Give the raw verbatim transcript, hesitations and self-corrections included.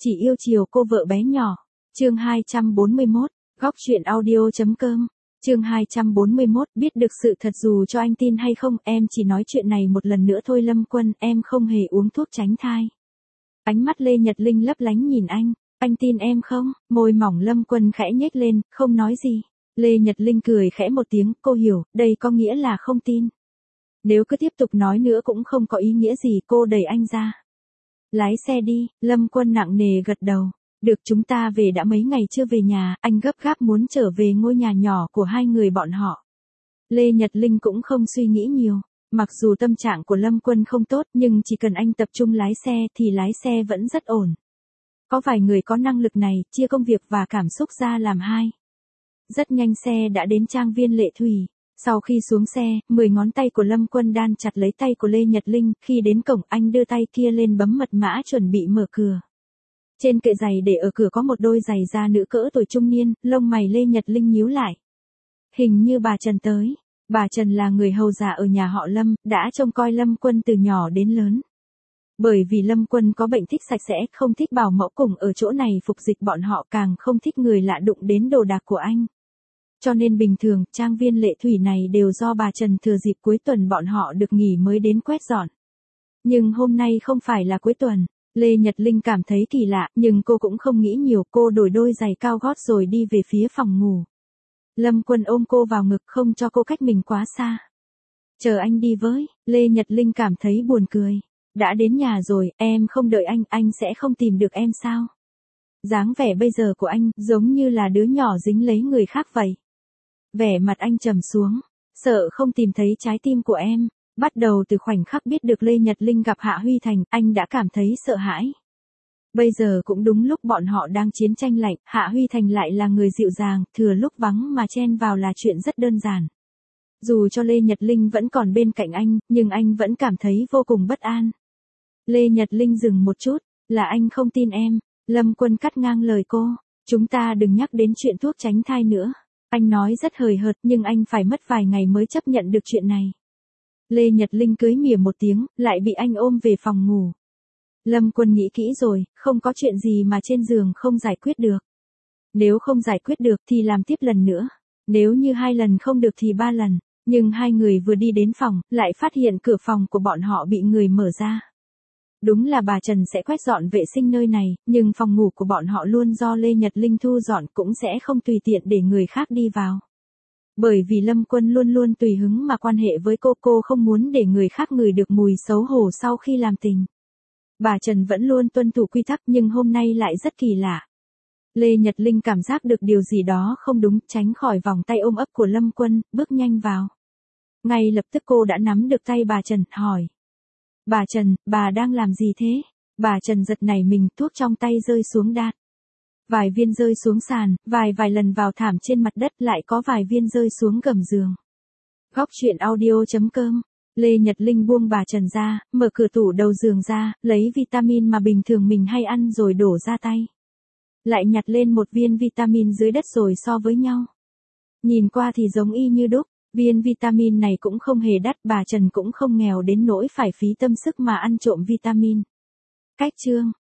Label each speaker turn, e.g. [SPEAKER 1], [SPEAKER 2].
[SPEAKER 1] Chỉ yêu chiều cô vợ bé nhỏ. Chương hai trăm bốn mươi mốt, góc truyện audio.com. Chương hai trăm bốn mươi mốt, biết được sự thật dù cho anh tin hay không, em chỉ nói chuyện này một lần nữa thôi Lâm Quân, em không hề uống thuốc tránh thai. Ánh mắt Lê Nhật Linh lấp lánh nhìn anh, anh tin em không? Môi mỏng Lâm Quân khẽ nhếch lên, không nói gì. Lê Nhật Linh cười khẽ một tiếng, cô hiểu, đây có nghĩa là không tin. Nếu cứ tiếp tục nói nữa cũng không có ý nghĩa gì, cô đẩy anh ra. Lái xe đi, Lâm Quân nặng nề gật đầu. Được, chúng ta về đã mấy ngày chưa về nhà, anh gấp gáp muốn trở về ngôi nhà nhỏ của hai người bọn họ. Lê Nhật Linh cũng không suy nghĩ nhiều. Mặc dù tâm trạng của Lâm Quân không tốt nhưng chỉ cần anh tập trung lái xe thì lái xe vẫn rất ổn. Có vài người có năng lực này, chia công việc và cảm xúc ra làm hai. Rất nhanh xe đã đến trang viên Lệ Thủy. Sau khi xuống xe, mười ngón tay của Lâm Quân đan chặt lấy tay của Lê Nhật Linh, khi đến cổng anh đưa tay kia lên bấm mật mã chuẩn bị mở cửa. Trên kệ giày để ở cửa có một đôi giày da nữ cỡ tuổi trung niên, lông mày Lê Nhật Linh nhíu lại. Hình như bà Trần tới. Bà Trần là người hầu già ở nhà họ Lâm, đã trông coi Lâm Quân từ nhỏ đến lớn. Bởi vì Lâm Quân có bệnh thích sạch sẽ, không thích bảo mẫu cùng ở chỗ này phục dịch bọn họ, càng không thích người lạ đụng đến đồ đạc của anh. Cho nên bình thường, trang viên Lệ Thủy này đều do bà Trần thừa dịp cuối tuần bọn họ được nghỉ mới đến quét dọn. Nhưng hôm nay không phải là cuối tuần. Lê Nhật Linh cảm thấy kỳ lạ, nhưng cô cũng không nghĩ nhiều, cô đổi đôi giày cao gót rồi đi về phía phòng ngủ. Lâm Quân ôm cô vào ngực không cho cô cách mình quá xa. Chờ anh đi với, Lê Nhật Linh cảm thấy buồn cười. Đã đến nhà rồi, em không đợi anh, anh sẽ không tìm được em sao? Dáng vẻ bây giờ của anh, giống như là đứa nhỏ dính lấy người khác vậy. Vẻ mặt anh trầm xuống, sợ không tìm thấy trái tim của em. Bắt đầu từ khoảnh khắc biết được Lê Nhật Linh gặp Hạ Huy Thành, anh đã cảm thấy sợ hãi. Bây giờ cũng đúng lúc bọn họ đang chiến tranh lạnh, Hạ Huy Thành lại là người dịu dàng, thừa lúc vắng mà chen vào là chuyện rất đơn giản. Dù cho Lê Nhật Linh vẫn còn bên cạnh anh, nhưng anh vẫn cảm thấy vô cùng bất an. Lê Nhật Linh dừng một chút, là anh không tin em. Lâm Quân cắt ngang lời cô, chúng ta đừng nhắc đến chuyện thuốc tránh thai nữa. Anh nói rất hời hợt nhưng anh phải mất vài ngày mới chấp nhận được chuyện này. Lê Nhật Linh cưới mỉa một tiếng, lại bị anh ôm về phòng ngủ. Lâm Quân nghĩ kỹ rồi, không có chuyện gì mà trên giường không giải quyết được. Nếu không giải quyết được thì làm tiếp lần nữa. Nếu như hai lần không được thì ba lần. Nhưng hai người vừa đi đến phòng, lại phát hiện cửa phòng của bọn họ bị người mở ra. Đúng là bà Trần sẽ quét dọn vệ sinh nơi này, nhưng phòng ngủ của bọn họ luôn do Lê Nhật Linh thu dọn, cũng sẽ không tùy tiện để người khác đi vào. Bởi vì Lâm Quân luôn luôn tùy hứng mà quan hệ với cô, cô không muốn để người khác ngửi được mùi xấu hổ sau khi làm tình. Bà Trần vẫn luôn tuân thủ quy tắc nhưng hôm nay lại rất kỳ lạ. Lê Nhật Linh cảm giác được điều gì đó không đúng, tránh khỏi vòng tay ôm ấp của Lâm Quân, bước nhanh vào. Ngay lập tức cô đã nắm được tay bà Trần, hỏi. Bà Trần, bà đang làm gì thế? Bà Trần giật nảy mình, thuốc trong tay rơi xuống đát. Vài viên rơi xuống sàn, vài vài lần vào thảm trên mặt đất, lại có vài viên rơi xuống gầm giường. Góc truyện audio.com. Lê Nhật Linh buông bà Trần ra, mở cửa tủ đầu giường ra, lấy vitamin mà bình thường mình hay ăn rồi đổ ra tay. Lại nhặt lên một viên vitamin dưới đất rồi so với nhau. Nhìn qua thì giống y như đúc, viên vitamin này cũng không hề đắt, bà Trần cũng không nghèo đến nỗi phải phí tâm sức mà ăn trộm vitamin. Cách chương.